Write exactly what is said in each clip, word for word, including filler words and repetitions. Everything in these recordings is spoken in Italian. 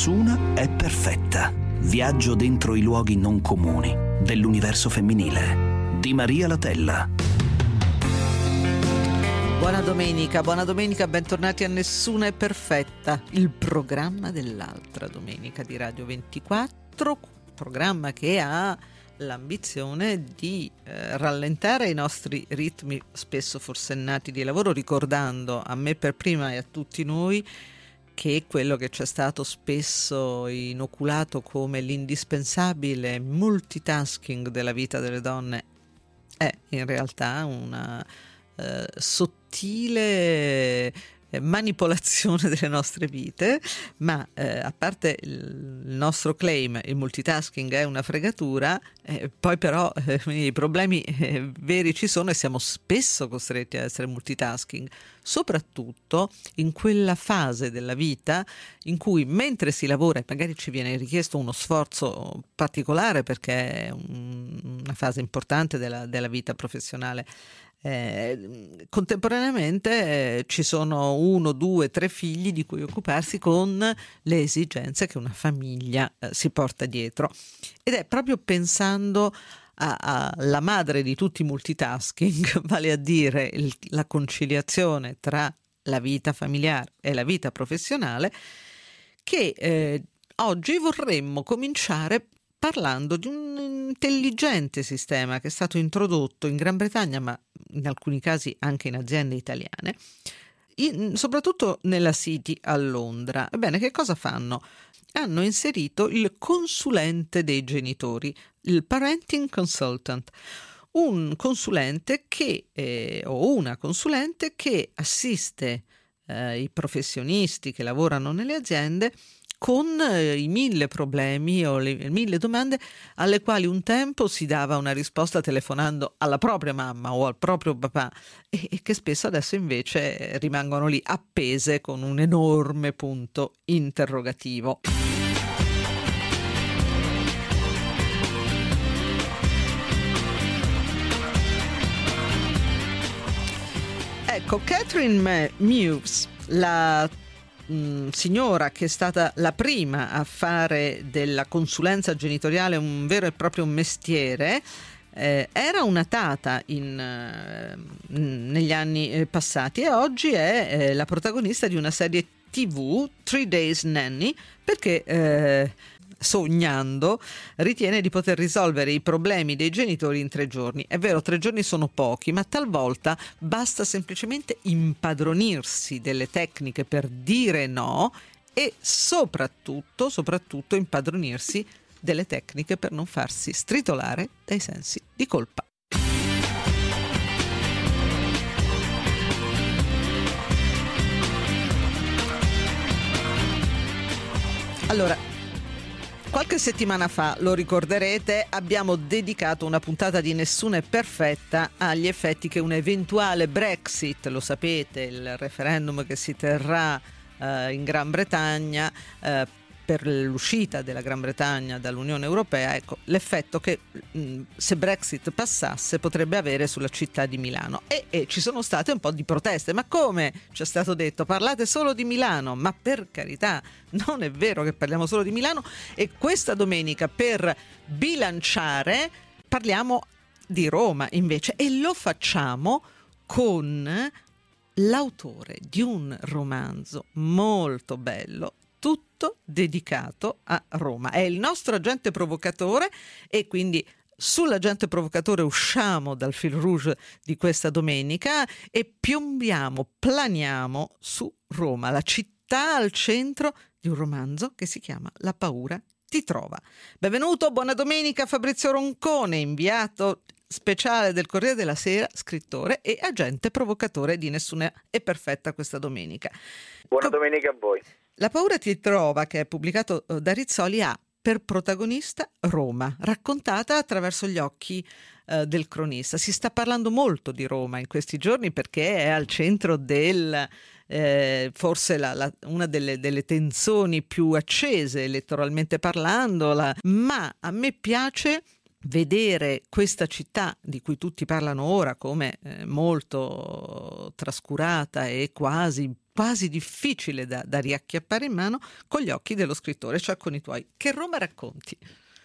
Nessuna è perfetta. Viaggio dentro i luoghi non comuni dell'universo femminile di Maria Latella. Buona domenica, buona domenica, bentornati a Nessuna è perfetta, il programma dell'altra domenica di Radio ventiquattro, programma che ha l'ambizione di eh, rallentare i nostri ritmi spesso forsennati di lavoro, ricordando a me per prima e a tutti noi che quello che ci è stato spesso inoculato come l'indispensabile multitasking della vita delle donne è in realtà una eh, sottile manipolazione delle nostre vite, ma eh, a parte il nostro claim il multitasking è una fregatura, eh, poi però eh, i problemi eh, veri ci sono e siamo spesso costretti a essere multitasking, soprattutto in quella fase della vita in cui mentre si lavora e magari ci viene richiesto uno sforzo particolare perché è un, una fase importante della, della vita professionale. Eh, contemporaneamente eh, ci sono uno, due, tre figli di cui occuparsi con le esigenze che una famiglia eh, si porta dietro, ed è proprio pensando alla madre di tutti i multitasking, vale a dire il, la conciliazione tra la vita familiare e la vita professionale, che eh, oggi vorremmo cominciare parlando di un intelligente sistema che è stato introdotto in Gran Bretagna, ma in alcuni casi anche in aziende italiane, in, soprattutto nella City a Londra. Ebbene, che cosa fanno? Hanno inserito il consulente dei genitori, il parenting consultant, un consulente che eh, o una consulente che assiste eh, i professionisti che lavorano nelle aziende con eh, i mille problemi o le mille domande alle quali un tempo si dava una risposta telefonando alla propria mamma o al proprio papà e, e che spesso adesso invece rimangono lì appese con un enorme punto interrogativo. Ecco, Catherine Mewes, la signora che è stata la prima a fare della consulenza genitoriale un vero e proprio mestiere, eh, era una tata in, eh, negli anni eh, passati e oggi è eh, la protagonista di una serie tivù, Three Days Nanny, perché eh, sognando ritiene di poter risolvere i problemi dei genitori in tre giorni. È vero, tre giorni sono pochi, ma talvolta basta semplicemente impadronirsi delle tecniche per dire no e soprattutto, soprattutto impadronirsi delle tecniche per non farsi stritolare dai sensi di colpa. Allora, qualche settimana fa, lo ricorderete, abbiamo dedicato una puntata di Nessuna è perfetta agli effetti che un eventuale Brexit, lo sapete, il referendum che si terrà eh, in Gran Bretagna eh, per l'uscita della Gran Bretagna dall'Unione Europea, ecco, l'effetto che mh, se Brexit passasse potrebbe avere sulla città di Milano. E, e ci sono state un po' di proteste. Ma come ci è stato detto? Parlate solo di Milano? Ma per carità, non è vero che parliamo solo di Milano, e questa domenica per bilanciare parliamo di Roma invece, e lo facciamo con l'autore di un romanzo molto bello, tutto dedicato a Roma. È il nostro agente provocatore e quindi sull'agente provocatore usciamo dal fil rouge di questa domenica e piombiamo, planiamo su Roma, la città al centro di un romanzo che si chiama La paura ti trova. Benvenuto, buona domenica Fabrizio Roncone, inviato speciale del Corriere della Sera, scrittore e agente provocatore di Nessuna è perfetta questa domenica. Buona domenica a voi. La paura ti trova, che è pubblicato da Rizzoli, ha per protagonista Roma, raccontata attraverso gli occhi eh, del cronista. Si sta parlando molto di Roma in questi giorni perché è al centro del eh, forse la, la, una delle, delle tensioni più accese elettoralmente parlando, la, ma a me piace vedere questa città di cui tutti parlano ora come eh, molto trascurata e quasi quasi difficile da, da riacchiappare in mano, con gli occhi dello scrittore, cioè con i tuoi. Che Roma racconti?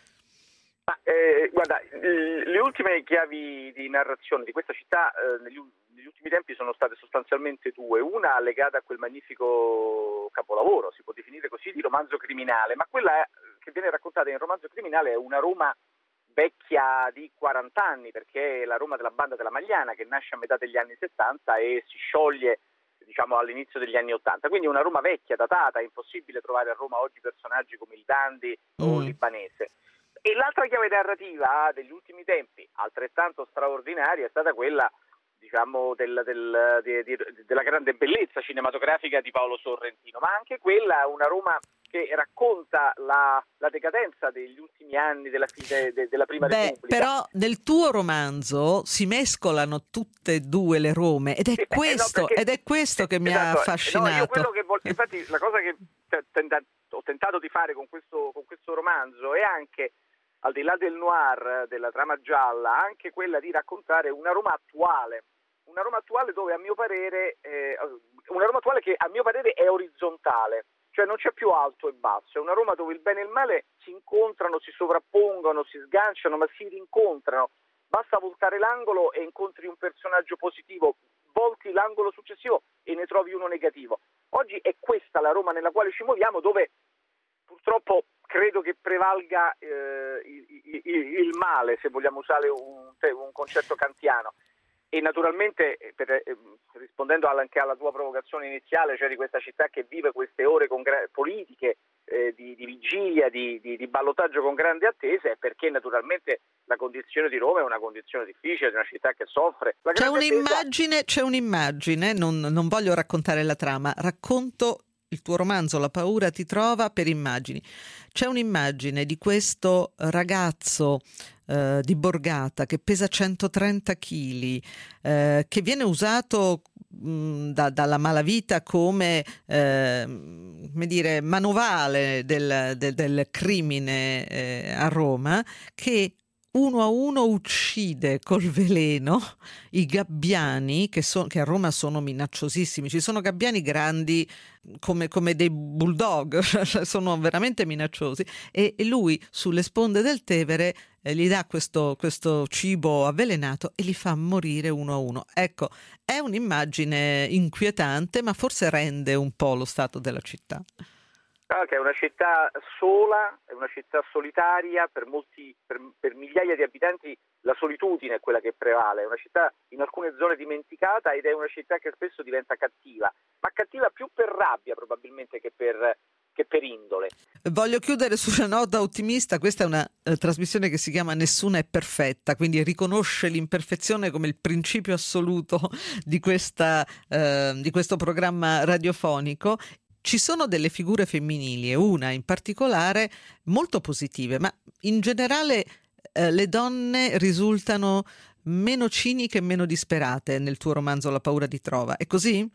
Ma, eh, guarda, le ultime chiavi di narrazione di questa città eh, negli, negli ultimi tempi sono state sostanzialmente due. Una legata a quel magnifico capolavoro, si può definire così, di romanzo criminale, ma quella che viene raccontata in romanzo criminale è una Roma vecchia di quaranta anni, perché è la Roma della banda della Magliana, che nasce a metà degli anni settanta e si scioglie, diciamo, all'inizio degli anni ottanta. Quindi una Roma vecchia, datata. È impossibile trovare a Roma oggi personaggi come il Dandy mm. o il Libanese. E l'altra chiave narrativa degli ultimi tempi, altrettanto straordinaria, è stata quella, diciamo, del, del, de, de, della grande bellezza cinematografica di Paolo Sorrentino, ma anche quella una Roma che racconta la, la decadenza degli ultimi anni della, de, de, della Prima Beh, Repubblica. Però nel tuo romanzo si mescolano tutte e due le Rome ed è, eh, questo, no, perché, ed è questo che mi esatto, ha affascinato. No, io quello che voglio, infatti la cosa che tenta, ho tentato di fare con questo, con questo romanzo è anche, al di là del noir, della trama gialla, anche quella di raccontare una Roma attuale, una Roma attuale dove a mio parere, eh, una Roma attuale che a mio parere è orizzontale, cioè non c'è più alto e basso, è una Roma dove il bene e il male si incontrano, si sovrappongono, si sganciano, ma si rincontrano. Basta voltare l'angolo e incontri un personaggio positivo, volti l'angolo successivo e ne trovi uno negativo. Oggi è questa la Roma nella quale ci muoviamo, dove purtroppo credo che prevalga eh, il, il, il male, se vogliamo usare un, un concetto kantiano. E naturalmente, per, eh, rispondendo anche alla tua provocazione iniziale, cioè di questa città che vive queste ore con gra- politiche eh, di, di vigilia, di, di, di ballottaggio con grande attesa, è perché naturalmente la condizione di Roma è una condizione difficile, di una città che soffre. La c'è un'immagine, attesa... c'è un'immagine, non, non voglio raccontare la trama, racconto il tuo romanzo La paura ti trova per immagini. C'è un'immagine di questo ragazzo eh, di Borgata che pesa centotrenta chili, eh, che viene usato mh, da, dalla malavita come, eh, come dire, manovale del, del, del crimine eh, a Roma, che uno a uno uccide col veleno i gabbiani che, so, che a Roma sono minacciosissimi. Ci sono gabbiani grandi come, come dei bulldog, sono veramente minacciosi, e, e lui sulle sponde del Tevere eh, gli dà questo, questo cibo avvelenato e li fa morire uno a uno. Ecco, è un'immagine inquietante, ma forse rende un po' lo stato della città. Che è una città sola, è una città solitaria, per molti, per, per migliaia di abitanti la solitudine è quella che prevale, è una città in alcune zone dimenticata ed è una città che spesso diventa cattiva, ma cattiva più per rabbia probabilmente che per, che per indole. Voglio chiudere su una nota ottimista. Questa è una eh, trasmissione che si chiama Nessuna è perfetta, quindi riconosce l'imperfezione come il principio assoluto di, questa, eh, di questo programma radiofonico. Ci sono delle figure femminili e una in particolare molto positive, ma in generale eh, le donne risultano meno ciniche e meno disperate nel tuo romanzo La paura ti trova. È così?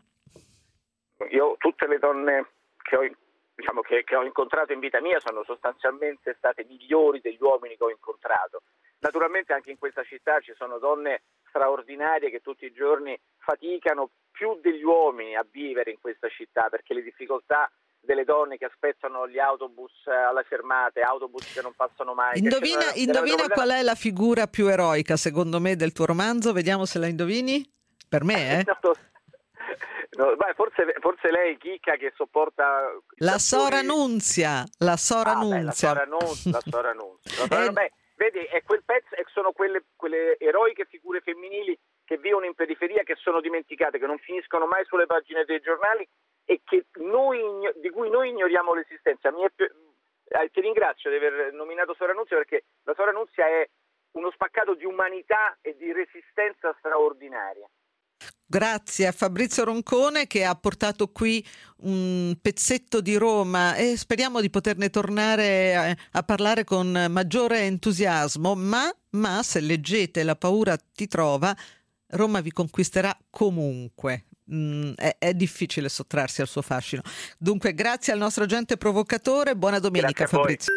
Io tutte le donne che ho, diciamo, che, che ho incontrato in vita mia sono sostanzialmente state migliori degli uomini che ho incontrato. Naturalmente anche in questa città ci sono donne straordinarie che tutti i giorni faticano più degli uomini a vivere in questa città, perché le difficoltà delle donne che aspettano gli autobus alle fermate, autobus che non passano mai. Indovina, indovina qual è la figura più eroica secondo me del tuo romanzo? Vediamo se la indovini. Per me, eh? no, no, beh, forse, forse lei, Chicca, che sopporta... La Sora Nunzia, la Sora ah, Nunzia. Beh, la Sora Nunzia, la Sora Nunzia. La Sora, Eh, beh, vedi, è quel pezzo, sono quelle, quelle eroiche figure femminili che vivono in periferia, che sono dimenticate, che non finiscono mai sulle pagine dei giornali e che noi, di cui noi ignoriamo l'esistenza. Mi è, eh, ti ringrazio di aver nominato Sora Nunzia, perché la Sora Nunzia è uno spaccato di umanità e di resistenza straordinaria. Grazie a Fabrizio Roncone che ha portato qui un pezzetto di Roma e speriamo di poterne tornare a, a parlare con maggiore entusiasmo, ma, ma se leggete La paura ti trova, Roma vi conquisterà comunque. Mm, è, è difficile sottrarsi al suo fascino. Dunque grazie al nostro agente provocatore, buona domenica Fabrizio.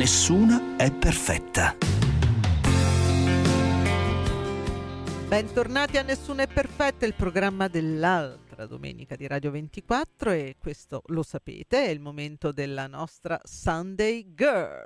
Nessuna è perfetta. Bentornati a Nessuno è perfetto, il programma dell'altra domenica di Radio ventiquattro, e questo lo sapete, è il momento della nostra Sunday Girl.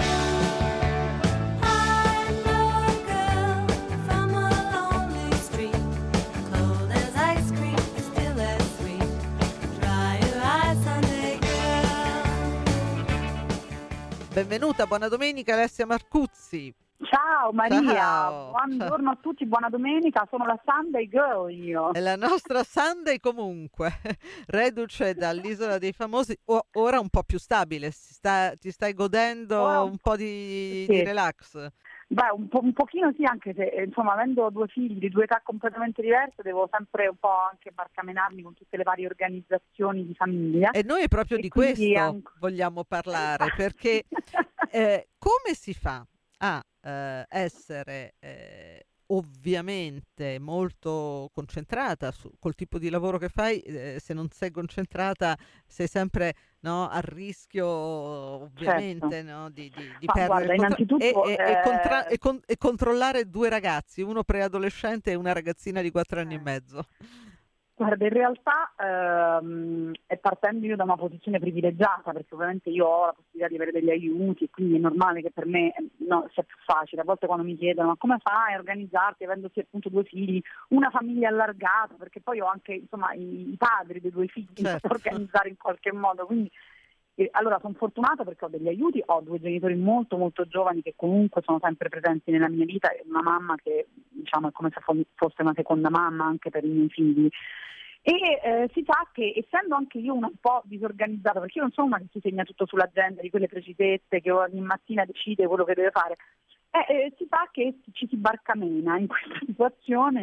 Benvenuta, buona domenica Alessia Marcuzzi. Ciao Maria, Ciao. Buongiorno a tutti, buona domenica, sono la Sunday Girl io. È la nostra Sunday comunque, reduce dall'Isola dei Famosi, o- ora un po' più stabile, si sta, ti stai godendo Ora un po' di, sì. di relax? Beh, un, po', un pochino sì, anche se insomma avendo due figli di due età completamente diverse devo sempre un po' anche barcamenarmi con tutte le varie organizzazioni di famiglia. E noi proprio E di quindi questo anche- vogliamo parlare, perché eh, come si fa a eh, essere eh, ovviamente molto concentrata su, col tipo di lavoro che fai, eh, se non sei concentrata sei sempre, no, a rischio ovviamente, Certo. no, di, di, di Ma perdere guarda, il controllo, innanzitutto, e, e- e contra- eh, e con- e controllare due ragazzi, uno preadolescente e una ragazzina di quattro anni e Eh. mezzo. Guarda, in realtà ehm, è partendo io da una posizione privilegiata, perché ovviamente io ho la possibilità di avere degli aiuti e quindi è normale che per me no, sia più facile. A volte quando mi chiedono ma come fai a organizzarti avendo sì, appunto due figli, una famiglia allargata, perché poi ho anche insomma i, i padri dei due figli Certo. da organizzare in qualche modo, quindi eh, allora sono fortunata perché ho degli aiuti, ho due genitori molto molto giovani che comunque sono sempre presenti nella mia vita e una mamma che diciamo è come se fo- fosse una seconda mamma anche per i miei figli. E eh, si sa che essendo anche io un po' disorganizzata, perché io non sono una che si segna tutto sull'agenda di quelle precisette che ogni mattina decide quello che deve fare, eh, eh, si sa che ci si barcamena in questa situazione,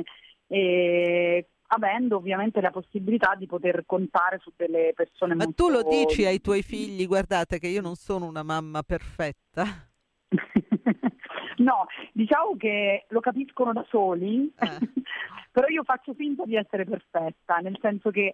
eh, avendo ovviamente la possibilità di poter contare su delle persone Ma molto... tu lo dici ai tuoi figli, guardate che io non sono una mamma perfetta? No, diciamo che lo capiscono da soli, Eh. però io faccio finta di essere perfetta, nel senso che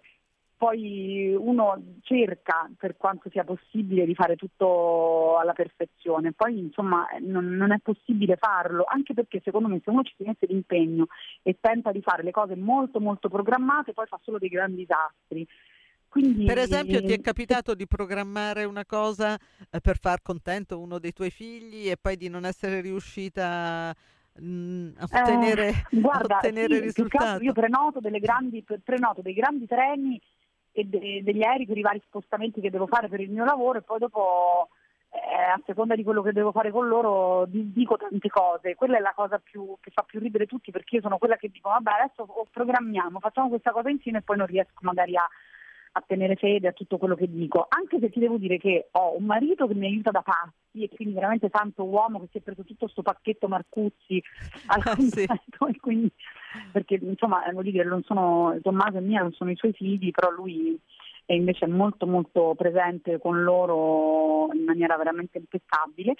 poi uno cerca per quanto sia possibile di fare tutto alla perfezione, poi insomma non, non è possibile farlo, anche perché secondo me se uno ci si mette d'impegno e tenta di fare le cose molto molto programmate poi fa solo dei grandi disastri. Quindi, Per esempio, ti è capitato di programmare una cosa eh, per far contento uno dei tuoi figli e poi di non essere riuscita mh, a ottenere, Eh, guarda, a ottenere sì, il più che altro risultato? io prenoto delle grandi prenoto dei grandi treni e de- degli aerei per i vari spostamenti che devo fare per il mio lavoro e poi dopo eh, a seconda di quello che devo fare con loro di- dico tante cose. Quella è la cosa più che fa più ridere tutti, perché io sono quella che dico vabbè adesso oh, programmiamo, facciamo questa cosa insieme e poi non riesco magari a a tenere fede a tutto quello che dico, anche se ti devo dire che ho un marito che mi aiuta da pazzi e quindi veramente tanto uomo che si è preso tutto questo pacchetto Marcuzzi al Ah, sì. completo e quindi perché insomma voglio dire non sono Tommaso e Mia non sono i suoi figli, però lui è invece molto molto presente con loro in maniera veramente impeccabile.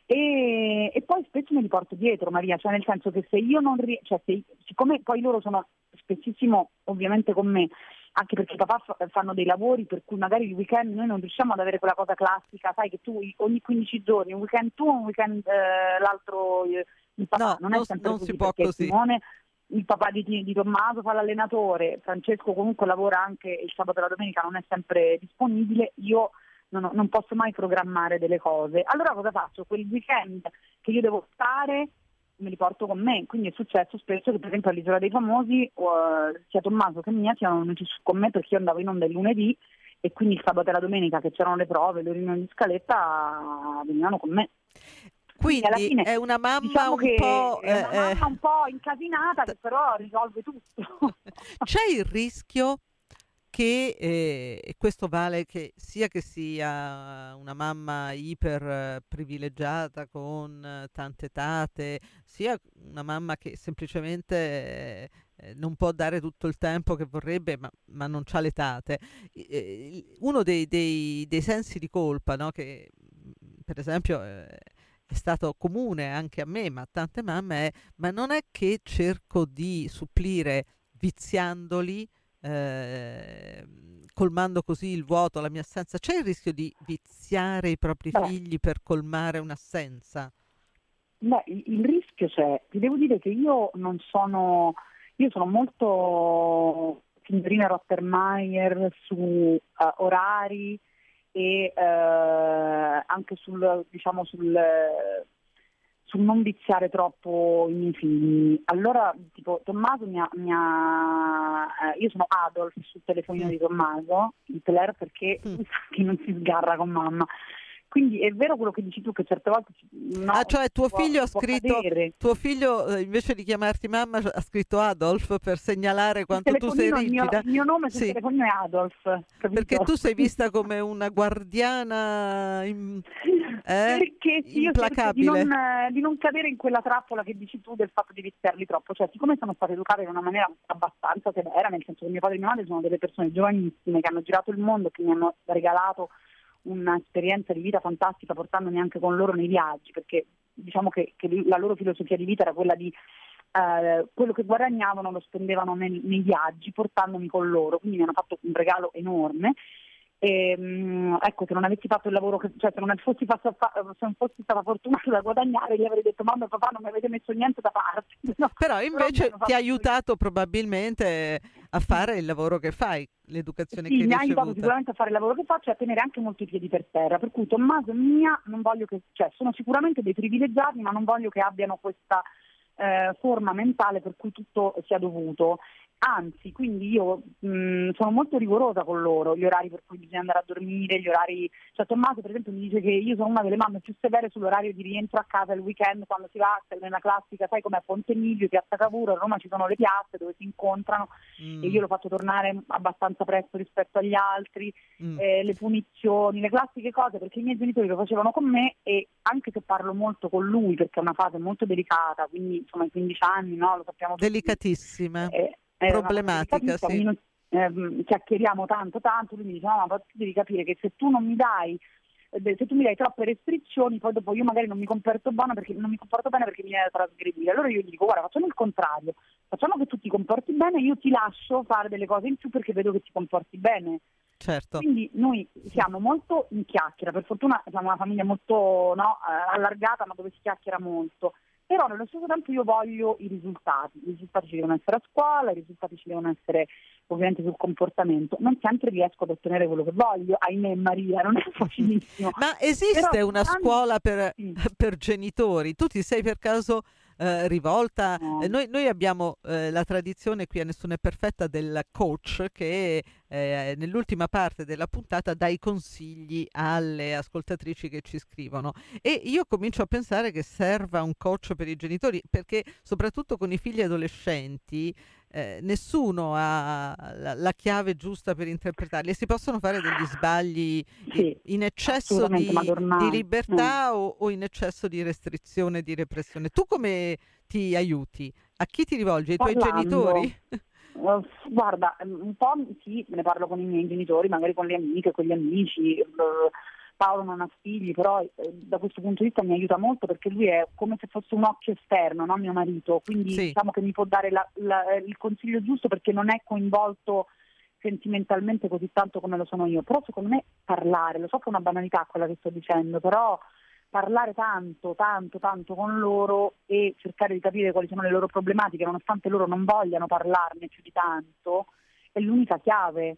E, e poi spesso me li porto dietro, Maria, cioè nel senso che se io non riesco, cioè se, siccome poi loro sono spessissimo ovviamente con me, anche perché i papà fa- fanno dei lavori per cui magari il weekend noi non riusciamo ad avere quella cosa classica, sai che tu ogni quindici giorni, un weekend tu, un weekend eh, l'altro eh, il papà, No, non è non- sempre non così, si può perché così. Simone, il papà di, di Tommaso fa l'allenatore, Francesco comunque lavora anche il sabato e la domenica, non è sempre disponibile, io non, ho- non posso mai programmare delle cose. Allora cosa faccio? Quel weekend che io devo stare me li porto con me, quindi è successo spesso che per esempio all'Isola dei Famosi eh, sia Tommaso che Mia siano venuti su con me perché io andavo in onda il lunedì e quindi il sabato e la domenica che c'erano le prove, le riunioni di scaletta venivano con me. Quindi alla fine, è una mamma diciamo un che po'... è una eh, mamma un po' incasinata che però risolve tutto. C'è il rischio che, eh, e questo vale che sia che sia una mamma iper eh, privilegiata con eh, tante tate, sia una mamma che semplicemente eh, eh, non può dare tutto il tempo che vorrebbe, ma, ma non c'ha le tate. I- eh, uno dei, dei- dei sensi di colpa, no, che mh, per esempio eh, è stato comune anche a me, ma a tante mamme, è: ma non è che cerco di supplire viziandoli eh, colmando così il vuoto, la mia assenza. C'è il rischio di viziare i propri Beh. figli per colmare un'assenza? Beh, il, il rischio c'è. Ti devo dire che io non sono, io sono molto signorina Rottermeier su uh, orari e uh, anche sul, diciamo, sul, sul non viziare troppo i miei figli. Allora, tipo, Tommaso mi ha, mi ha eh, io sono Adolf sul telefonino Mm. di Tommaso, Hitler, perché Mm. che non si sgarra con mamma. Quindi è vero quello che dici tu, che certe volte no, Ah, cioè tuo può- figlio ha può scritto, cadere. tuo figlio eh, invece di chiamarti mamma ha scritto Adolf per segnalare Il quanto tu sei telefonino, il mio, rigida. il mio nome sul Sì, telefonino è Adolf, capito? perché tu sei vista come una guardiana im- eh, Perché sì, io cerco di implacabile. non, eh, di non cadere in quella trappola che dici tu del fatto di viziarli troppo. Cioè, siccome sono state educate in una maniera abbastanza severa, nel senso che mio padre e mia madre sono delle persone giovanissime che hanno girato il mondo, che mi hanno regalato un'esperienza di vita fantastica portandomi anche con loro nei viaggi, perché diciamo che, che la loro filosofia di vita era quella di eh, quello che guadagnavano lo spendevano nel- nei viaggi portandomi con loro, quindi mi hanno fatto un regalo enorme. E, mh, ecco, se non avessi fatto il lavoro, che, cioè se non fossi, fatto, fa- se non fossi stata fortunata da guadagnare, gli avrei detto mamma e papà non mi avete messo niente da parte. No, Però invece mi hanno ti fatto- ha aiutato probabilmente a fare il lavoro che fai, l'educazione Sì, che hai mi ha aiutato ricevuto. sicuramente a fare il lavoro che faccio e a tenere anche molto i piedi per terra, per cui Tommaso e Mia non voglio che, cioè sono sicuramente dei privilegiati, ma non voglio che abbiano questa eh, forma mentale per cui tutto sia dovuto. Anzi, quindi io mh, sono molto rigorosa con loro, gli orari per cui bisogna andare a dormire, gli orari, cioè Tommaso per esempio mi dice che io sono una delle mamme più severe sull'orario di rientro a casa il weekend, quando si va nella classica, sai com'è, Ponte Milvio, Piazza Cavour, a Roma ci sono le piazze dove si incontrano Mm, e io l'ho fatto tornare abbastanza presto rispetto agli altri, mm. eh, le punizioni, le classiche cose, perché i miei genitori lo facevano con me e anche se parlo molto con lui perché è una fase molto delicata, quindi insomma i quindici anni, no, lo sappiamo tutti. Delicatissima, Eh, è una cosa problematica, delicatissima, sì. quindi noi, ehm, chiacchieriamo tanto tanto, lui mi dice no, ma tu devi capire che se tu non mi dai eh, se tu mi dai troppe restrizioni poi dopo io magari non mi comporto bene perché non mi comporto bene perché mi viene da trasgredire. Allora io gli dico guarda, facciamo il contrario, facciamo che tu ti comporti bene, io ti lascio fare delle cose in più perché vedo che ti comporti bene. Certo. Quindi noi siamo molto in chiacchiera, per fortuna siamo una famiglia molto no, eh, allargata, ma dove si chiacchiera molto. Però nello stesso tempo io voglio i risultati, i risultati ci devono essere a scuola, i risultati ci devono essere ovviamente sul comportamento. Non sempre riesco ad ottenere quello che voglio, ahimè Maria, non è facilissimo. Ma esiste Però, una tanti- scuola per, sì. per genitori? Tu ti sei per caso eh, rivolta? No. Eh, noi, noi abbiamo eh, la tradizione qui a Nessuno è Perfetta del coach che eh, nell'ultima parte della puntata dà i consigli alle ascoltatrici che ci scrivono e io comincio a pensare che serva un coach per i genitori perché soprattutto con i figli adolescenti eh, nessuno ha la, la chiave giusta per interpretarli e si possono fare degli sbagli Sì, in eccesso assolutamente, di, ma ormai, di libertà o, o in eccesso di restrizione e di repressione. Tu come ti aiuti? A chi ti rivolgi? Ai tuoi Parlando. genitori? Uh, guarda, un po' sì, ne parlo con i miei genitori, magari con le amiche, con gli amici. Uh, Paolo non ha figli, però eh, da questo punto di vista mi aiuta molto perché lui è come se fosse un occhio esterno, no? Mio marito, quindi Sì. diciamo che mi può dare la- la- il consiglio giusto perché non è coinvolto sentimentalmente così tanto come lo sono io. Però secondo me parlare, lo so che è una banalità quella che sto dicendo, però parlare tanto, tanto, tanto con loro e cercare di capire quali sono le loro problematiche, nonostante loro non vogliano parlarne più di tanto, è l'unica chiave.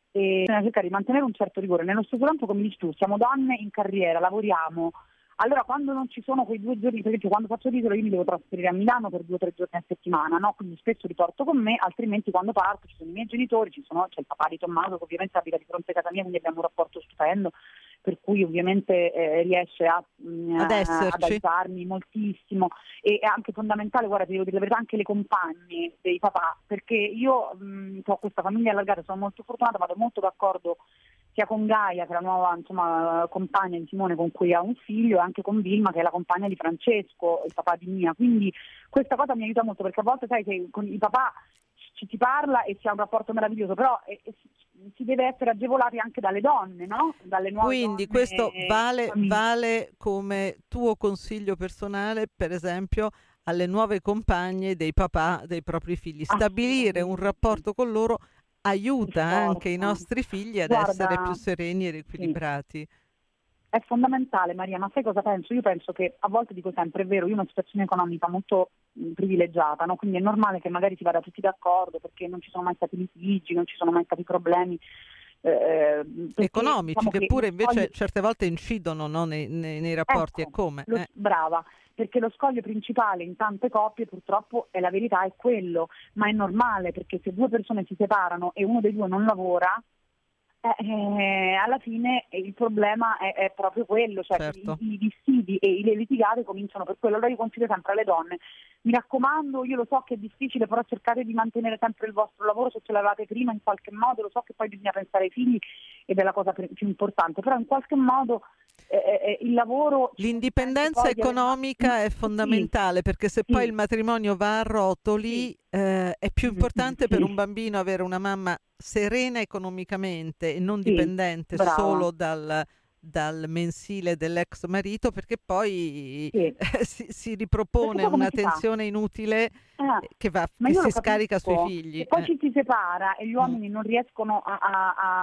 E bisogna cercare di mantenere un certo rigore. Nello stesso tempo, come dici tu, siamo donne in carriera, lavoriamo. Allora quando non ci sono quei due giorni, per esempio quando faccio l'isola io mi devo trasferire a Milano per due o tre giorni a settimana, no? Quindi spesso li porto con me, altrimenti quando parto ci sono i miei genitori, ci sono, c'è il papà di Tommaso che ovviamente abita di fronte a casa mia, quindi abbiamo un rapporto stupendo, per cui ovviamente eh, riesce a, mh, Ad a- esserci. ad aiutarmi moltissimo e è anche fondamentale, guarda ti devo dire la verità, anche le compagne dei papà, perché io mh, ho questa famiglia allargata, sono molto fortunata, vado molto d'accordo sia con Gaia, che è la nuova insomma, compagna di Simone con cui ha un figlio, e anche con Vilma, che è la compagna di Francesco, il papà di Mia. Quindi questa cosa mi aiuta molto, perché a volte sai che con i papà ci si parla e si ha un rapporto meraviglioso, però eh, eh, si deve essere agevolati anche dalle donne, no? Dalle nuove Quindi donne, questo vale, famiglie. vale come tuo consiglio personale, per esempio, alle nuove compagne dei papà dei propri figli. Stabilire un Assolutamente. rapporto con loro aiuta anche i nostri figli ad Guarda, essere più sereni ed equilibrati. Sì. È fondamentale, Maria, ma sai cosa penso? Io penso che a volte, dico sempre, è vero, io ho una situazione economica molto mh, privilegiata, no? Quindi è normale che magari si vada tutti d'accordo perché non ci sono mai stati litigi, non ci sono mai stati problemi eh, perché, economici, diciamo, che, che pure invece scoglio... certe volte incidono, no? nei, nei, nei rapporti. Ecco, e come? Lo, Eh. Brava, perché lo scoglio principale in tante coppie purtroppo è la verità, è quello, ma è normale perché se due persone si separano e uno dei due non lavora, Eh, eh, alla fine il problema è, è proprio quello, cioè certo. i, i dissidi e le litigate cominciano per quello. Allora io consiglio sempre alle donne, mi raccomando, io lo so che è difficile, però cercate di mantenere sempre il vostro lavoro se ce l'avevate prima in qualche modo, lo so che poi bisogna pensare ai figli ed è la cosa più importante, però in qualche modo eh, eh, il lavoro... L'indipendenza economica di... è fondamentale, sì, perché se sì. poi il matrimonio va a rotoli, sì. eh, è più importante sì. per un bambino avere una mamma serena economicamente e non sì, dipendente brava. solo dal, dal mensile dell'ex marito, perché poi sì. eh, si, si ripropone una tensione inutile eh, che, va, che si scarica sui capisco. figli. E poi eh. ci si separa e gli uomini mm. non riescono a, a, a,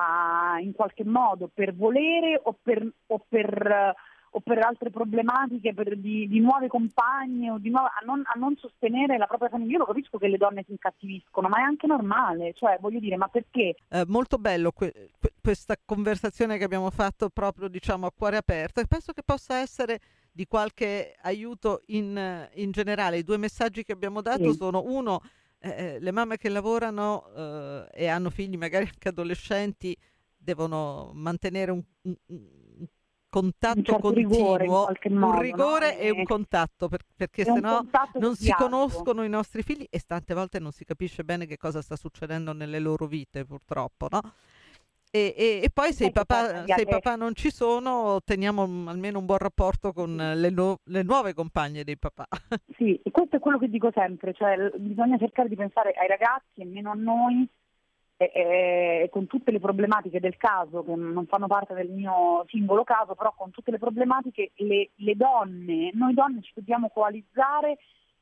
a in qualche modo per volere o per, o per o per altre problematiche, per di, di nuove compagne o di nuove, a, non, a non sostenere la propria famiglia. Io lo capisco che le donne si incattiviscono, ma è anche normale, cioè voglio dire, ma perché? Eh, molto bello que- que- questa conversazione che abbiamo fatto proprio, diciamo, a cuore aperto, e penso che possa essere di qualche aiuto in, in generale. I due messaggi che abbiamo dato sì. sono: uno, eh, le mamme che lavorano eh, e hanno figli magari anche adolescenti devono mantenere un, un, un contatto un certo continuo, rigore, in qualche modo, un rigore no? e un contatto, per, perché sennò non si conoscono i nostri figli e tante volte non si capisce bene che cosa sta succedendo nelle loro vite, purtroppo, no? E, e, e poi se, i papà, se i papà non ci sono, teniamo almeno un buon rapporto con le, no, le nuove compagne dei papà. Sì, e questo è quello che dico sempre, cioè bisogna cercare di pensare ai ragazzi e meno a noi, E, e, con tutte le problematiche del caso, che non fanno parte del mio singolo caso, però con tutte le problematiche, le, le donne, noi donne ci dobbiamo coalizzare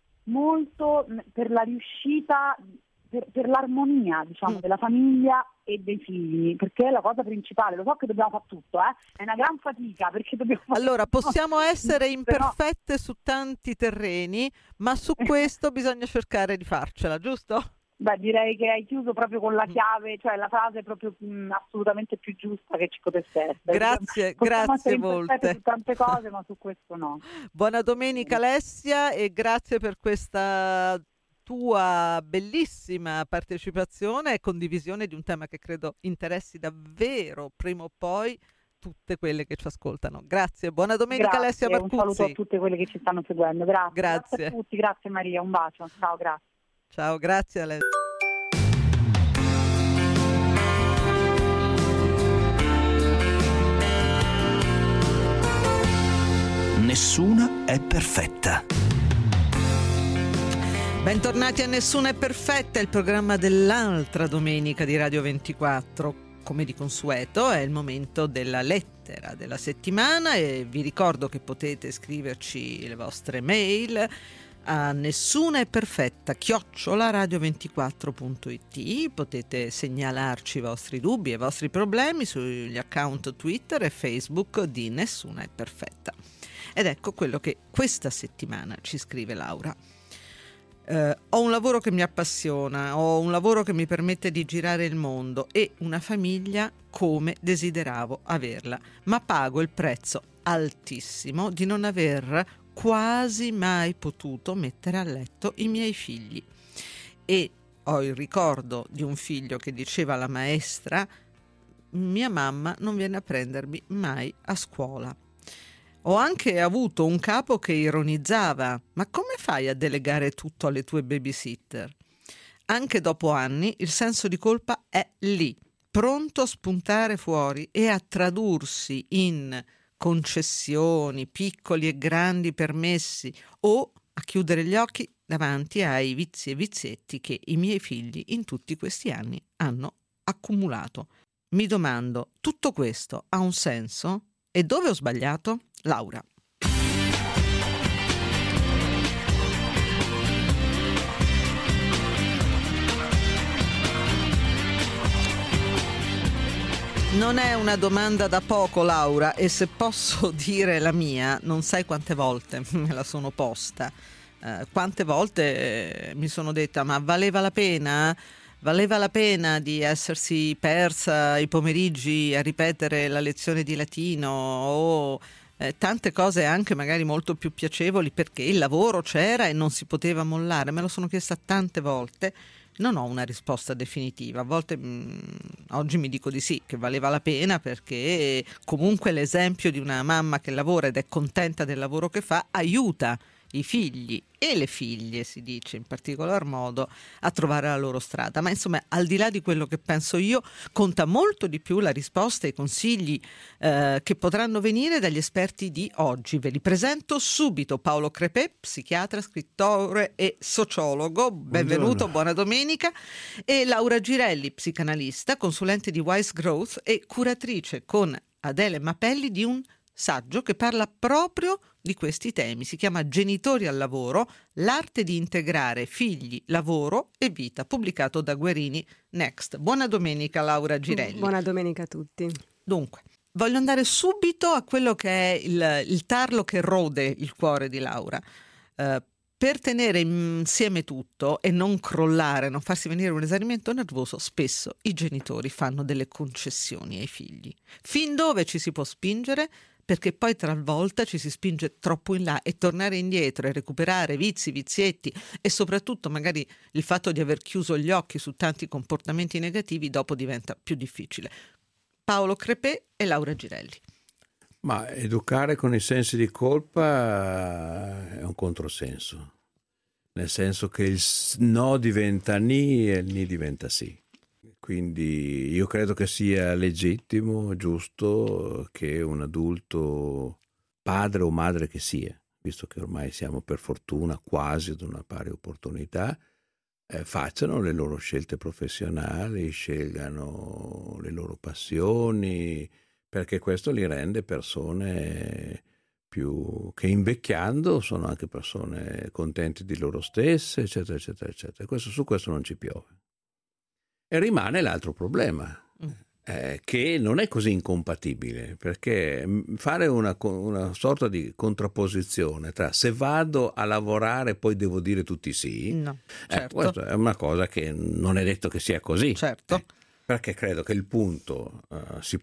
molto per la riuscita, per, per l'armonia, diciamo, mm. della famiglia e dei figli, perché è la cosa principale. Lo so che dobbiamo fare tutto, eh? È una gran fatica, perché dobbiamo fare allora tutto. Possiamo essere imperfette però... su tanti terreni, ma su questo bisogna cercare di farcela, giusto? Beh, direi che hai chiuso proprio con la chiave, cioè la frase proprio mh, assolutamente più giusta che ci potesse essere. Grazie, Possiamo grazie molte. Su tante cose, ma su questo no. Buona domenica Alessia e grazie per questa tua bellissima partecipazione e condivisione di un tema che credo interessi davvero prima o poi tutte quelle che ci ascoltano. Grazie, buona domenica grazie, Alessia Marcuzzi. Un saluto a tutte quelle che ci stanno seguendo. Grazie. Grazie. Grazie a tutti, grazie Maria, un bacio. Ciao, grazie. Ciao, grazie Alessia. Nessuna è perfetta. Bentornati a Nessuna è perfetta, il programma dell'altra domenica di Radio ventiquattro. Come di consueto è il momento della lettera della settimana e vi ricordo che potete scriverci le vostre mail a nessuna è perfetta chiocciola radio ventiquattro punto it. Potete segnalarci i vostri dubbi e i vostri problemi sugli account Twitter e Facebook di Nessuna è perfetta. Ed ecco quello che questa settimana ci scrive Laura. Uh, ho un lavoro che mi appassiona, ho un lavoro che mi permette di girare il mondo e una famiglia come desideravo averla, ma pago il prezzo altissimo di non aver quasi mai potuto mettere a letto i miei figli. E ho il ricordo di un figlio che diceva alla maestra: mia mamma non viene a prendermi mai a scuola. Ho anche avuto un capo che ironizzava: ma come fai a delegare tutto alle tue babysitter? Anche dopo anni il senso di colpa è lì, pronto a spuntare fuori e a tradursi in concessioni, piccoli e grandi permessi, o a chiudere gli occhi davanti ai vizi e vizietti che i miei figli in tutti questi anni hanno accumulato. Mi domando, tutto questo ha un senso? E dove ho sbagliato? Laura. Non è una domanda da poco, Laura, e se posso dire la mia, non sai quante volte me la sono posta. Eh, quante volte eh, mi sono detta: ma valeva la pena? Valeva la pena di essersi persa i pomeriggi a ripetere la lezione di latino o eh, tante cose anche magari molto più piacevoli, perché il lavoro c'era e non si poteva mollare? Me lo sono chiesta tante volte. Non ho una risposta definitiva. A volte mh, oggi mi dico di sì, che valeva la pena, perché comunque l'esempio di una mamma che lavora ed è contenta del lavoro che fa aiuta i figli e le figlie, si dice in particolar modo, a trovare la loro strada. Ma insomma, al di là di quello che penso io, conta molto di più la risposta e i consigli eh, che potranno venire dagli esperti di oggi. Ve li presento subito. Paolo Crepè, psichiatra, scrittore e sociologo, benvenuto, Buongiorno. buona domenica, e Laura Girelli, psicanalista, consulente di Wise Growth e curatrice con Adele Mapelli di un saggio che parla proprio di questi temi. Si chiama Genitori al lavoro, l'arte di integrare figli, lavoro e vita, pubblicato da Guerini Next. Buona domenica, Laura Girelli. Buona domenica a tutti. Dunque, voglio andare subito a quello che è il, il tarlo che rode il cuore di Laura. Eh, per tenere insieme tutto e non crollare, non farsi venire un esaurimento nervoso, spesso i genitori fanno delle concessioni ai figli. Fin dove ci si può spingere? Perché poi talvolta ci si spinge troppo in là e tornare indietro e recuperare vizi, vizietti e soprattutto magari il fatto di aver chiuso gli occhi su tanti comportamenti negativi dopo diventa più difficile. Paolo Crepè e Laura Girelli. Ma educare con i sensi di colpa è un controsenso, nel senso che il no diventa ni e il ni diventa sì. Quindi io credo che sia legittimo, giusto che un adulto, padre o madre che sia, visto che ormai siamo per fortuna quasi ad una pari opportunità, eh, facciano le loro scelte professionali, scelgano le loro passioni, perché questo li rende persone più che invecchiando sono anche persone contenti di loro stesse, eccetera, eccetera, eccetera. Questo, su questo non ci piove. E rimane l'altro problema, eh, che non è così incompatibile, perché fare una, una sorta di contrapposizione tra se vado a lavorare poi devo dire tutti sì, No, certo. eh, questa è una cosa che non è detto che sia così. Certo. Eh, perché credo che il punto uh, si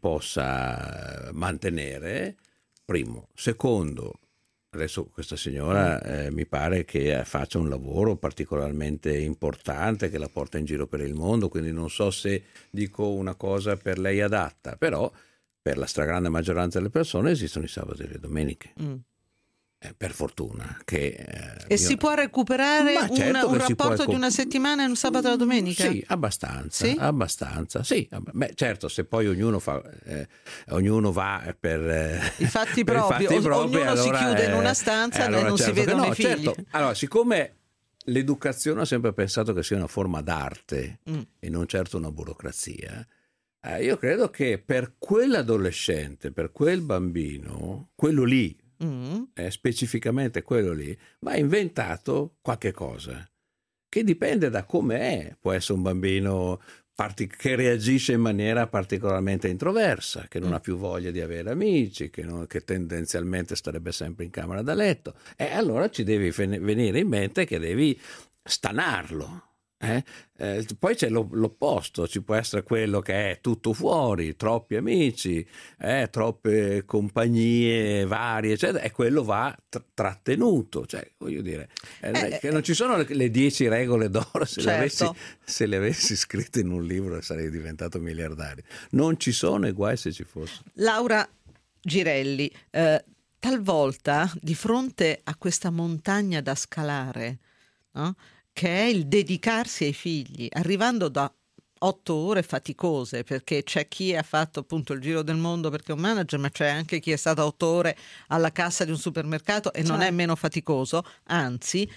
possa mantenere, primo. Secondo, adesso questa signora eh, mi pare che faccia un lavoro particolarmente importante, che la porta in giro per il mondo, quindi non so se dico una cosa per lei adatta, però per la stragrande maggioranza delle persone esistono i sabati e le domeniche. Mm. Eh, per fortuna. Che, eh, e io... si può recuperare Ma un, certo un che rapporto può... di una settimana e un sabato e la domenica? Sì, abbastanza. Sì? abbastanza sì. Beh, certo, se poi ognuno, fa, eh, ognuno va per eh, i fatti per propri, i fatti o, propri ognuno allora, si chiude eh, in una stanza eh, allora, e non certo si vedono no, i figli. Certo. Allora, siccome l'educazione ha sempre pensato che sia una forma d'arte mm. e non certo una burocrazia, eh, io credo che per quell'adolescente, per quel bambino, quello lì, Mm. Eh, specificamente quello lì, va inventato qualche cosa che dipende da come è. Può essere un bambino partic- che reagisce in maniera particolarmente introversa, che non mm. ha più voglia di avere amici, che, non, che tendenzialmente starebbe sempre in camera da letto, e allora ci devi fen- venire in mente che devi stanarlo. Eh? Eh, poi c'è lo, l'opposto, ci può essere quello che è tutto fuori, troppi amici, eh, troppe compagnie varie, eccetera, e quello va t- trattenuto, cioè voglio dire eh, eh, che non ci sono le, le dieci regole d'oro, se, certo. le avessi, se le avessi scritte in un libro sarei diventato miliardario. Non ci sono, e guai se ci fossero. Laura Girelli, eh, talvolta di fronte a questa montagna da scalare, no? Che è il dedicarsi ai figli, arrivando da otto ore faticose, perché c'è chi ha fatto appunto il giro del mondo perché è un manager, ma c'è anche chi è stato otto ore alla cassa di un supermercato e certo. non è meno faticoso, anzi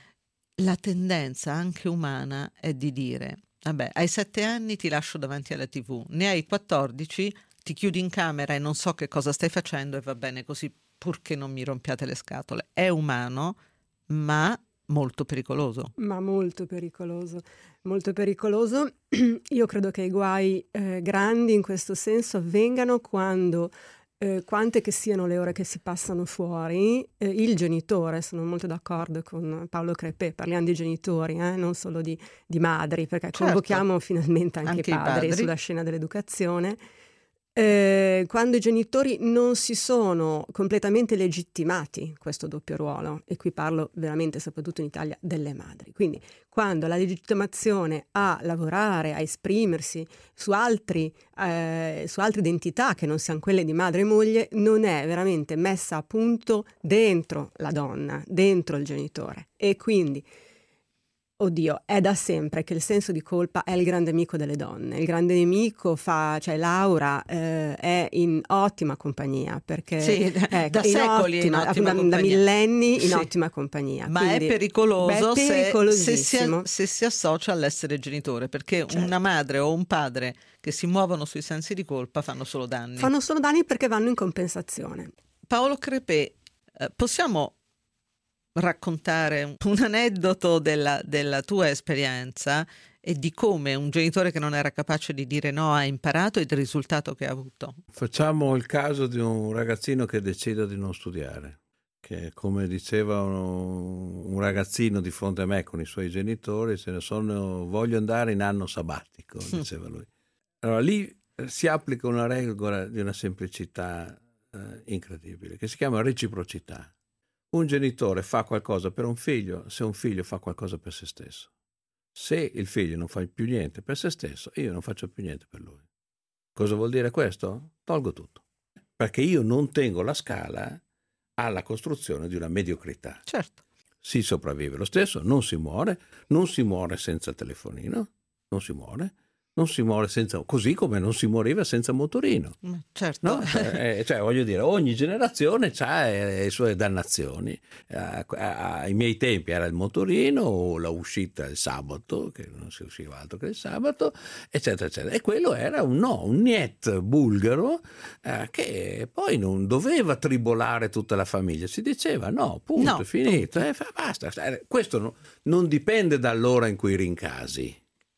la tendenza anche umana è di dire: vabbè, hai sette anni ti lascio davanti alla tivù, ne hai quattordici, ti chiudi in camera e non so che cosa stai facendo e va bene così, purché non mi rompiate le scatole. È umano, ma molto pericoloso. Ma molto pericoloso, molto pericoloso. Io credo che i guai eh, grandi in questo senso avvengano quando, eh, quante che siano le ore che si passano fuori, eh, il genitore, sono molto d'accordo con Paolo Crepè, parliamo di genitori, eh, non solo di, di madri, perché Certo. convochiamo finalmente anche, Anche i i padri, padri. sulla scena dell'educazione. Eh, quando i genitori non si sono completamente legittimati questo doppio ruolo, e qui parlo veramente soprattutto in Italia delle madri, quindi quando la legittimazione a lavorare, a esprimersi su, altri, eh, su altre identità che non siano quelle di madre e moglie non è veramente messa a punto dentro la donna, dentro il genitore, e quindi oddio, è da sempre che il senso di colpa è il grande amico delle donne. Il grande nemico fa, cioè Laura eh, è in ottima compagnia, perché Sì, ecco, da secoli è in ottima, ottima da, compagnia. da millenni in Sì. ottima compagnia. Ma Quindi, è pericoloso, beh, è se- se, si, pericolosissimo. se si associa all'essere genitore, perché Certo. una madre o un padre che si muovono sui sensi di colpa fanno solo danni. Fanno solo danni perché vanno in compensazione. Paolo Crepè, eh, possiamo raccontare un aneddoto della, della tua esperienza e di come un genitore che non era capace di dire no ha imparato e del risultato che ha avuto? Facciamo il caso di un ragazzino che decide di non studiare, che come diceva un, un ragazzino di fronte a me con i suoi genitori, se ne sono, voglio andare in anno sabbatico, diceva lui. Allora lì si applica una regola di una semplicità eh, incredibile, che si chiama reciprocità. Un genitore fa qualcosa per un figlio se un figlio fa qualcosa per se stesso. Se il figlio non fa più niente per se stesso, io non faccio più niente per lui. Cosa vuol dire questo? Tolgo tutto. Perché io non tengo la scala alla costruzione di una mediocrità. Certo. Si sopravvive lo stesso, non si muore, non si muore senza telefonino, non si muore, non si muore senza, così come non si moriva senza motorino. Certo. No? Eh, cioè, voglio dire, ogni generazione ha le sue dannazioni. Eh, ai miei tempi era il motorino o la uscita il sabato, che non si usciva altro che il sabato, eccetera, eccetera. E quello era un no, un niet bulgaro eh, che poi non doveva tribolare tutta la famiglia. Si diceva no, punto, No, è finito. punto. Eh, fa, basta. Questo no, non dipende dall'ora in cui rincasi.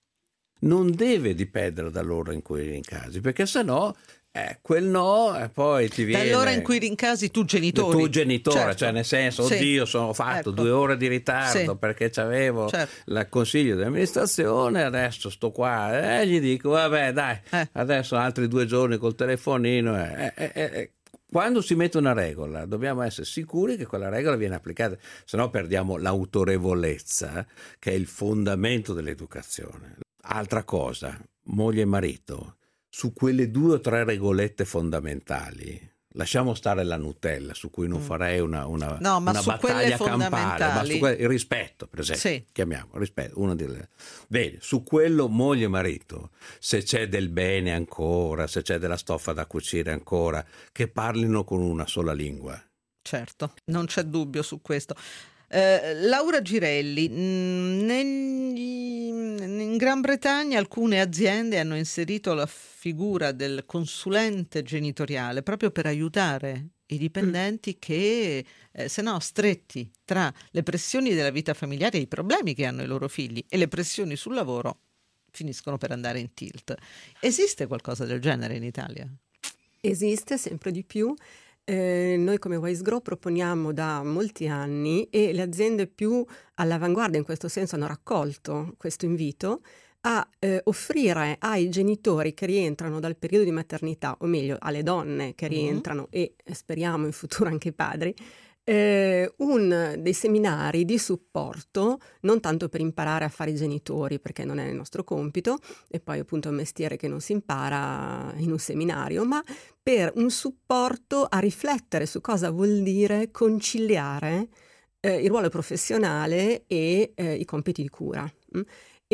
Non deve dipendere dall'ora in cui rincasi, perché sennò eh, quel no eh, poi ti viene... Dall'ora in cui rincasi tu genitore. Tu genitore, Certo. cioè nel senso, Sì. oddio, sono fatto Ecco. due ore di ritardo Sì. perché c'avevo Certo. il consiglio di amministrazione, adesso sto qua e eh, gli dico, vabbè dai, Eh. adesso altri due giorni col telefonino. Eh, eh, eh, eh. Quando si mette una regola dobbiamo essere sicuri che quella regola viene applicata, se no perdiamo l'autorevolezza, che è il fondamento dell'educazione. Altra cosa, moglie e marito, su quelle due o tre regolette fondamentali, lasciamo stare la Nutella, su cui non farei una, una, No, ma una su quelle battaglia campale, ma fondamentali- su que- il rispetto, per esempio, Sì. chiamiamo rispetto, una delle... Bene, su quello moglie e marito, se c'è del bene ancora, se c'è della stoffa da cucire ancora, che parlino con una sola lingua. Certo, non c'è dubbio su questo. Eh, Laura Girelli, mh, negli- in Gran Bretagna alcune aziende hanno inserito la figura del consulente genitoriale proprio per aiutare i dipendenti che, eh, se no, stretti tra le pressioni della vita familiare e i problemi che hanno i loro figli e le pressioni sul lavoro, finiscono per andare in tilt. Esiste qualcosa del genere in Italia? Esiste sempre di più. Eh, noi come Wise Grow proponiamo da molti anni, e le aziende più all'avanguardia in questo senso hanno raccolto questo invito a eh, offrire ai genitori che rientrano dal periodo di maternità, o meglio alle donne che rientrano, mm-hmm. e eh, speriamo in futuro anche i padri, eh, un, dei seminari di supporto, non tanto per imparare a fare i genitori, perché non è il nostro compito, e poi appunto è un mestiere che non si impara in un seminario, ma per un supporto a riflettere su cosa vuol dire conciliare eh, il ruolo professionale e eh, i compiti di cura. Mm?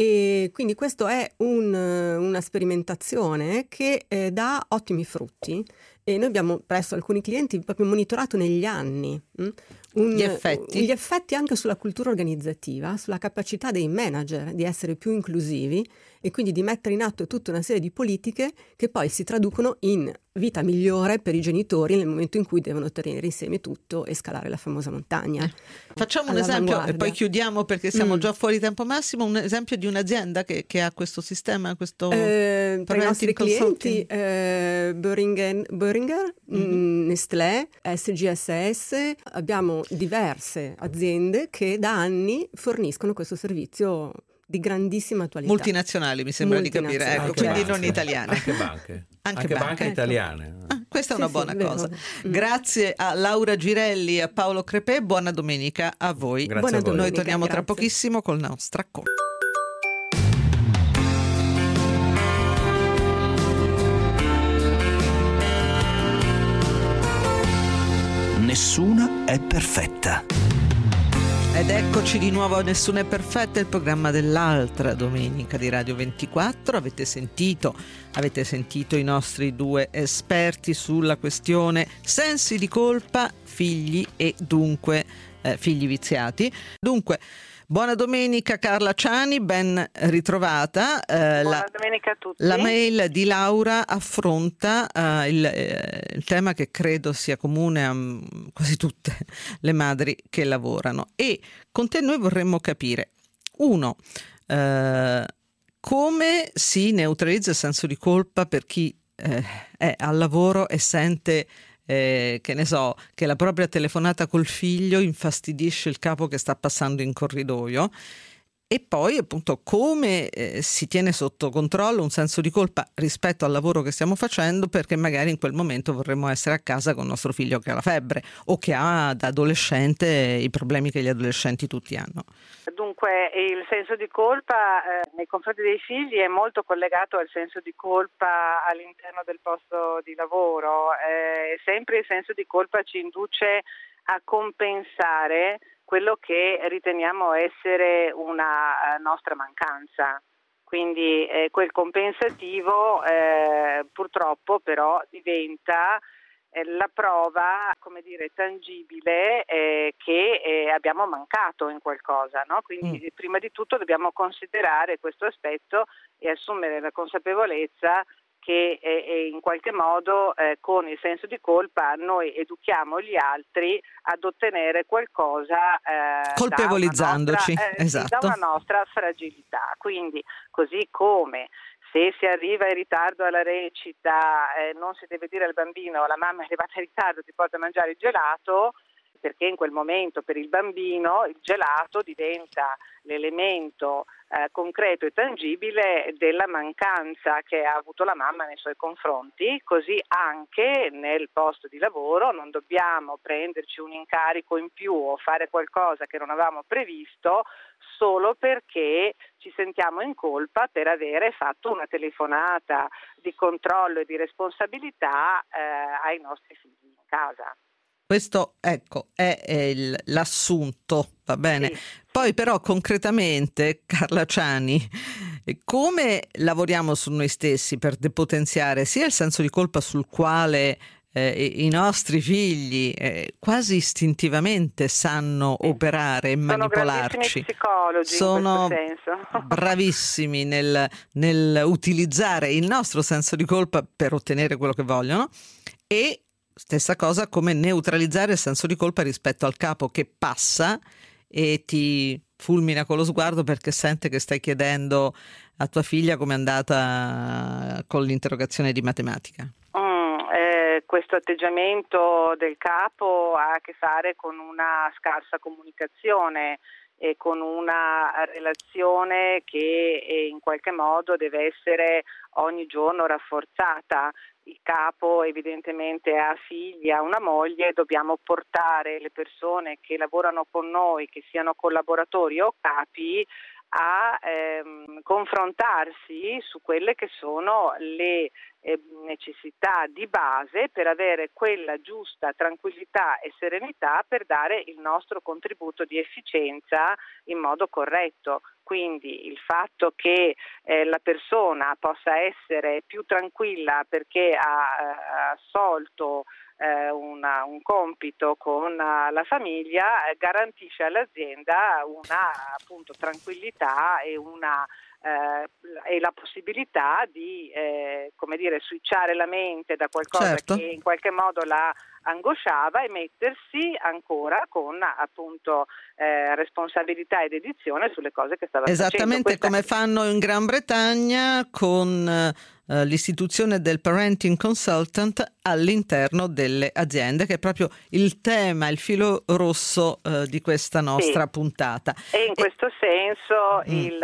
E quindi questo è un, una sperimentazione che eh, dà ottimi frutti, e noi abbiamo presso alcuni clienti proprio monitorato negli anni mh, Un, gli effetti? Gli effetti anche sulla cultura organizzativa, sulla capacità dei manager di essere più inclusivi e quindi di mettere in atto tutta una serie di politiche che poi si traducono in vita migliore per i genitori nel momento in cui devono tenere insieme tutto e scalare la famosa montagna. Eh. Facciamo un esempio e poi chiudiamo perché siamo mm. già fuori tempo massimo, un esempio di un'azienda che, che ha questo sistema, questo eh, tra i nostri clienti eh, Boehringer, Boehringer mm-hmm. Nestlé, S G S S, abbiamo diverse aziende che da anni forniscono questo servizio di grandissima attualità. Multinazionali, mi sembra di capire, ecco, anche quindi banche, non italiane. Anche banche. Anche, anche banche, banche italiane. Ah, questa è sì, una buona sì, cosa. Mm. Grazie a Laura Girelli e a Paolo Crepè, buona domenica a voi. Grazie buona a voi. Noi torniamo grazie. tra pochissimo col nostro racconto. Nessuna è perfetta. Ed eccoci di nuovo a Nessuna è perfetta, il programma dell'altra domenica di Radio ventiquattro. Avete sentito, avete sentito i nostri due esperti sulla questione sensi di colpa, figli e dunque eh, figli viziati. Dunque, buona domenica Carla Ciani, ben ritrovata. Eh, buona la, domenica a tutti. La mail di Laura affronta eh, il, eh, il tema che credo sia comune a um, quasi tutte le madri che lavorano, e con te noi vorremmo capire, uno, eh, come si neutralizza il senso di colpa per chi eh, è al lavoro e sente Eh, che ne so, che la propria telefonata col figlio infastidisce il capo che sta passando in corridoio, e poi appunto come eh, si tiene sotto controllo un senso di colpa rispetto al lavoro che stiamo facendo, perché magari in quel momento vorremmo essere a casa con nostro figlio che ha la febbre o che ha da adolescente i problemi che gli adolescenti tutti hanno. Dunque il senso di colpa eh, nei confronti dei figli è molto collegato al senso di colpa all'interno del posto di lavoro. Eh, sempre il senso di colpa ci induce a compensare quello che riteniamo essere una nostra mancanza. Quindi eh, quel compensativo eh, purtroppo però diventa eh, la prova, come dire, tangibile eh, che eh, abbiamo mancato in qualcosa, no? Quindi mm. prima di tutto dobbiamo considerare questo aspetto e assumere la consapevolezza che eh, in qualche modo eh, con il senso di colpa noi educhiamo gli altri ad ottenere qualcosa eh, colpevolizzandoci da una nostra, eh, esatto. da una nostra fragilità. Quindi così come se si arriva in ritardo alla recita eh, non si deve dire al bambino la mamma è arrivata in ritardo, ti porta a mangiare il gelato, perché in quel momento per il bambino il gelato diventa l'elemento eh, concreto e tangibile della mancanza che ha avuto la mamma nei suoi confronti. Così anche nel posto di lavoro non dobbiamo prenderci un incarico in più o fare qualcosa che non avevamo previsto solo perché ci sentiamo in colpa per avere fatto una telefonata di controllo e di responsabilità eh, ai nostri figli in casa. Questo, ecco, è il, l'assunto, va bene? Sì. Poi però concretamente, Carla Ciani, come lavoriamo su noi stessi per depotenziare sia il senso di colpa sul quale eh, i nostri figli eh, quasi istintivamente sanno operare e manipolarci? Sono grandissimi psicologi Sono in questo senso. bravissimi nel, nel utilizzare il nostro senso di colpa per ottenere quello che vogliono, e stessa cosa come neutralizzare il senso di colpa rispetto al capo che passa e ti fulmina con lo sguardo perché sente che stai chiedendo a tua figlia com'è andata con l'interrogazione di matematica. Mm, eh, questo atteggiamento del capo ha a che fare con una scarsa comunicazione e con una relazione che in qualche modo deve essere ogni giorno rafforzata. Il capo evidentemente ha figli, ha una moglie, dobbiamo portare le persone che lavorano con noi, che siano collaboratori o capi, a ehm, confrontarsi su quelle che sono le eh, necessità di base per avere quella giusta tranquillità e serenità per dare il nostro contributo di efficienza in modo corretto. Quindi il fatto che eh, la persona possa essere più tranquilla perché ha, ha assolto eh, una, un compito con uh, la famiglia, eh, garantisce all'azienda una appunto tranquillità e una eh, e la possibilità di eh, come dire switchare la mente da qualcosa certo. che in qualche modo la angosciava e mettersi ancora con appunto eh, responsabilità e dedizione sulle cose che stava esattamente facendo. Questa... come fanno in Gran Bretagna con eh, l'istituzione del parenting consultant all'interno delle aziende, che è proprio il tema, il filo rosso eh, di questa nostra sì. puntata. E in e... questo senso mm. il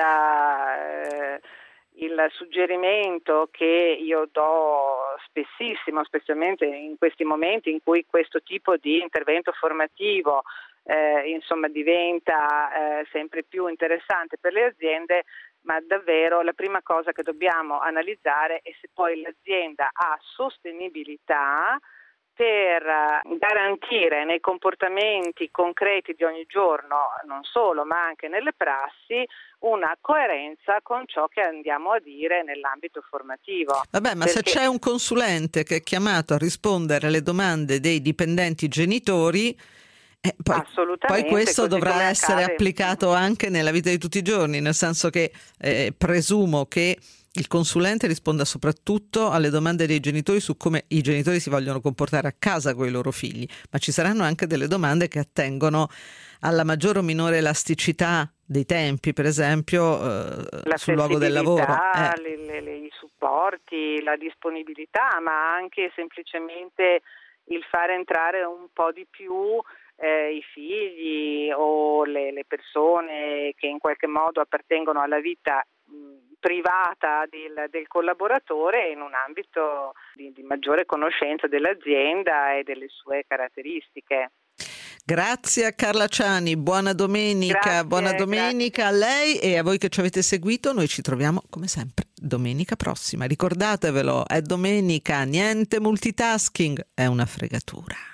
eh, il suggerimento che io do spessissimo, specialmente in questi momenti in cui questo tipo di intervento formativo eh, insomma diventa eh, sempre più interessante per le aziende, ma davvero la prima cosa che dobbiamo analizzare è se poi l'azienda ha sostenibilità per garantire nei comportamenti concreti di ogni giorno, non solo ma anche nelle prassi, una coerenza con ciò che andiamo a dire nell'ambito formativo. Vabbè, ma Perché... se c'è un consulente che è chiamato a rispondere alle domande dei dipendenti genitori, eh, poi, poi questo dovrà essere accade. applicato anche nella vita di tutti i giorni, nel senso che eh, presumo che il consulente risponda soprattutto alle domande dei genitori su come i genitori si vogliono comportare a casa con i loro figli, ma ci saranno anche delle domande che attengono alla maggiore o minore elasticità dei tempi, per esempio eh, sul luogo del lavoro. Eh. Le, le, le, i supporti, la disponibilità, ma anche semplicemente il fare entrare un po' di più eh, i figli o le, le persone che in qualche modo appartengono alla vita mh, privata del, del collaboratore in un ambito di, di maggiore conoscenza dell'azienda e delle sue caratteristiche. Grazie a Carla Ciani, buona domenica, grazie, buona domenica grazie. a lei e a voi che ci avete seguito. Noi ci troviamo come sempre domenica prossima, ricordatevelo, è domenica, niente multitasking, è una fregatura.